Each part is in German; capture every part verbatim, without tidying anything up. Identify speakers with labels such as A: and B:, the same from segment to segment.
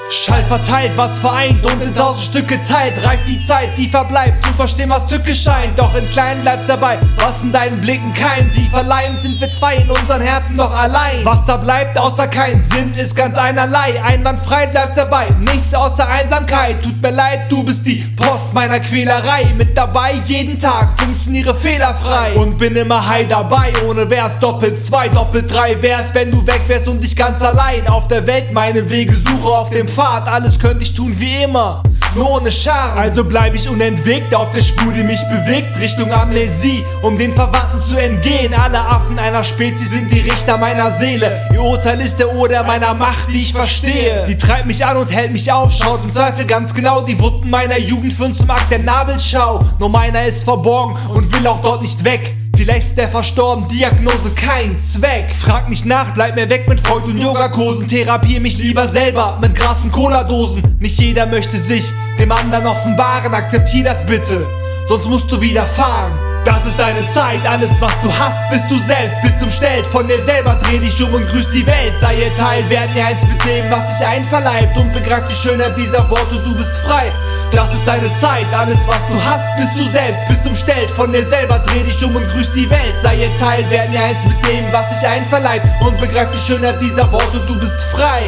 A: Schall verteilt, was vereint und in tausend Stücke teilt. Reift die Zeit, die verbleibt, zu verstehen, was Tücke scheint. Doch in Kleinen bleibt's dabei, was in deinen Blicken keimt. Wie verleimt sind wir zwei in unseren Herzen doch allein. Was da bleibt, außer kein Sinn, ist ganz einerlei. Einwandfrei bleibt's dabei, nichts außer Einsamkeit. Tut mir leid, du bist die Post meiner Quälerei. Mit dabei, jeden Tag, funktioniere fehlerfrei. Und bin immer high dabei, ohne Vers doppelt zwei, doppelt drei wär's, wenn du weg wärst und ich ganz allein auf der Welt meine Wege suche auf dem Pfad. Alles könnte ich tun wie immer, nur ohne Charme. Also bleib ich unentwegt auf der Spur, die mich bewegt, Richtung Amnesie, um den Verwandten zu entgehen. Alle Affen einer Spezies sind die Richter meiner Seele. Ihr Urteil ist der Oder meiner Macht, die ich verstehe. Die treibt mich an und hält mich auf, schaut im Zweifel ganz genau. Die Wunden meiner Jugend führen zum Akt der Nabelschau. Nur meiner ist verborgen und will auch dort nicht weg. Vielleicht ist der verstorben, Diagnose kein Zweck. Frag nicht nach, bleib mir weg mit Freud und Yogakursen. Therapier mich lieber selber mit Gras und Cola-Dosen. Nicht jeder möchte sich dem anderen offenbaren. Akzeptier das bitte, sonst musst du wieder fahren. Das ist deine Zeit, alles was du hast, bist du selbst, bist umstellt von dir selber, dreh dich um und grüß die Welt. Sei ihr Teil, werden ihr eins mit dem, was dich einverleibt, und begreif die Schönheit dieser Worte, du bist frei. Das ist deine Zeit, alles was du hast, bist du selbst, bist umstellt von dir selber, dreh dich um und grüß die Welt. Sei ihr Teil, werden ihr eins mit dem, was dich einverleibt, und begreif die Schönheit dieser Worte, du bist frei.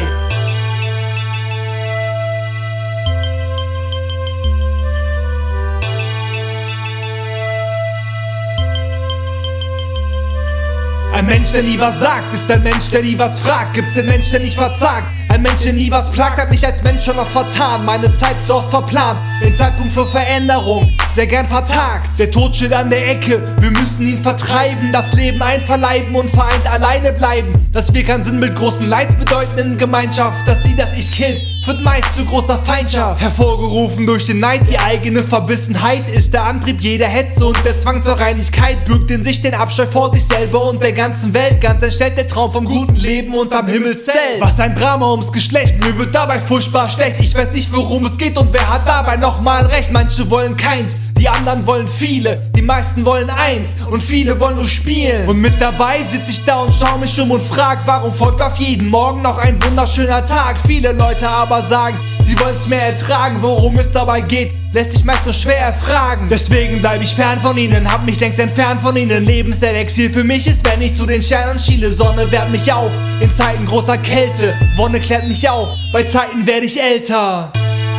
A: Ein Mensch, der nie was sagt, ist ein Mensch, der nie was fragt. Gibt's den Mensch, der nicht verzagt? Ein Mensch, der nie was plagt, hat mich als Mensch schon noch vertan. Meine Zeit so oft verplant, den Zeitpunkt für Veränderung sehr gern vertagt. Der Tod steht an der Ecke, wir müssen ihn vertreiben. Das Leben einverleiben und vereint alleine bleiben. Dass wir kein Sinnbild großen Leids bedeuten in Gemeinschaft. Dass sie, das Ich killt, führt meist zu großer Feindschaft. Hervorgerufen durch den Neid, die eigene Verbissenheit ist der Antrieb jeder Hetze, und der Zwang zur Reinigkeit birgt in sich den Abscheu vor sich selber und der ganzen Welt. Ganz entstellt der Traum vom guten Leben unterm Himmelszelt. Was ein Drama ums Geschlecht, mir wird dabei furchtbar schlecht. Ich weiß nicht, worum es geht und wer hat dabei nochmal recht. Manche wollen keins, die anderen wollen viele, die meisten wollen eins und viele wollen nur spielen. Und mit dabei sitz ich da und schau mich um und frag, warum folgt auf jeden Morgen noch ein wunderschöner Tag. Viele Leute aber sagen, sie wollen's mehr ertragen. Worum es dabei geht, lässt sich meist nur schwer erfragen. Deswegen bleib ich fern von ihnen, hab mich längst entfernt von ihnen. Lebenselixier für mich ist, wenn ich zu den Sternen schiele. Sonne wärmt mich auf, in Zeiten großer Kälte. Wonne klärt mich auf, bei Zeiten werde ich älter.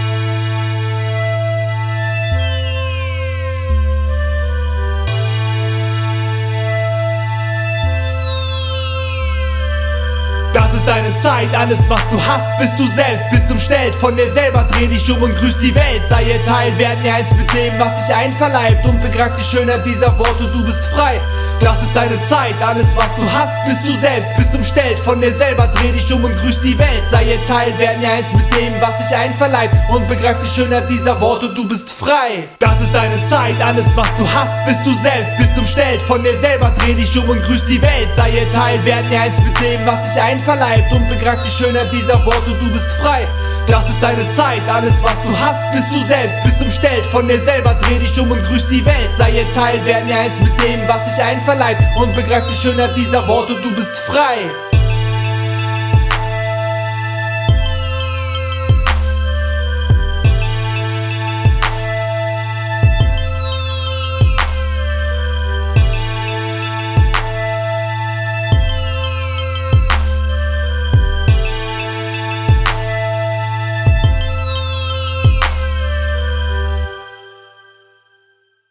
A: Das ist deine Zeit, alles was du hast, bist du selbst, bist umstellt von dir selber, dreh dich um und grüß die Welt. Sei ihr Teil, werden ihr eins mit dem, was dich einverleibt, und begreif die Schönheit dieser Worte, du bist frei. Das ist deine Zeit, alles was du hast, bist du selbst, bist umstellt von dir selber, dreh dich um und grüß die Welt. Sei ihr Teil, werden ihr eins mit dem, was dich einverleibt, und begreif die Schönheit dieser Worte, du bist frei. Das ist deine Zeit, alles was du hast, bist du selbst, bist umstellt von dir selber, dreh dich um und grüß die Welt. Sei ihr Teil, werden ihr eins mit dem, was dich einverleibt, und begreif die Schönheit dieser Worte, du bist frei. Das ist deine Zeit, alles was du hast, bist du selbst, bist umstellt von dir selber, dreh dich um und grüß die Welt. Sei ihr Teil, werden ihr eins mit dem, was dich einverleibt, und begreif die Schönheit dieser Worte, du bist frei.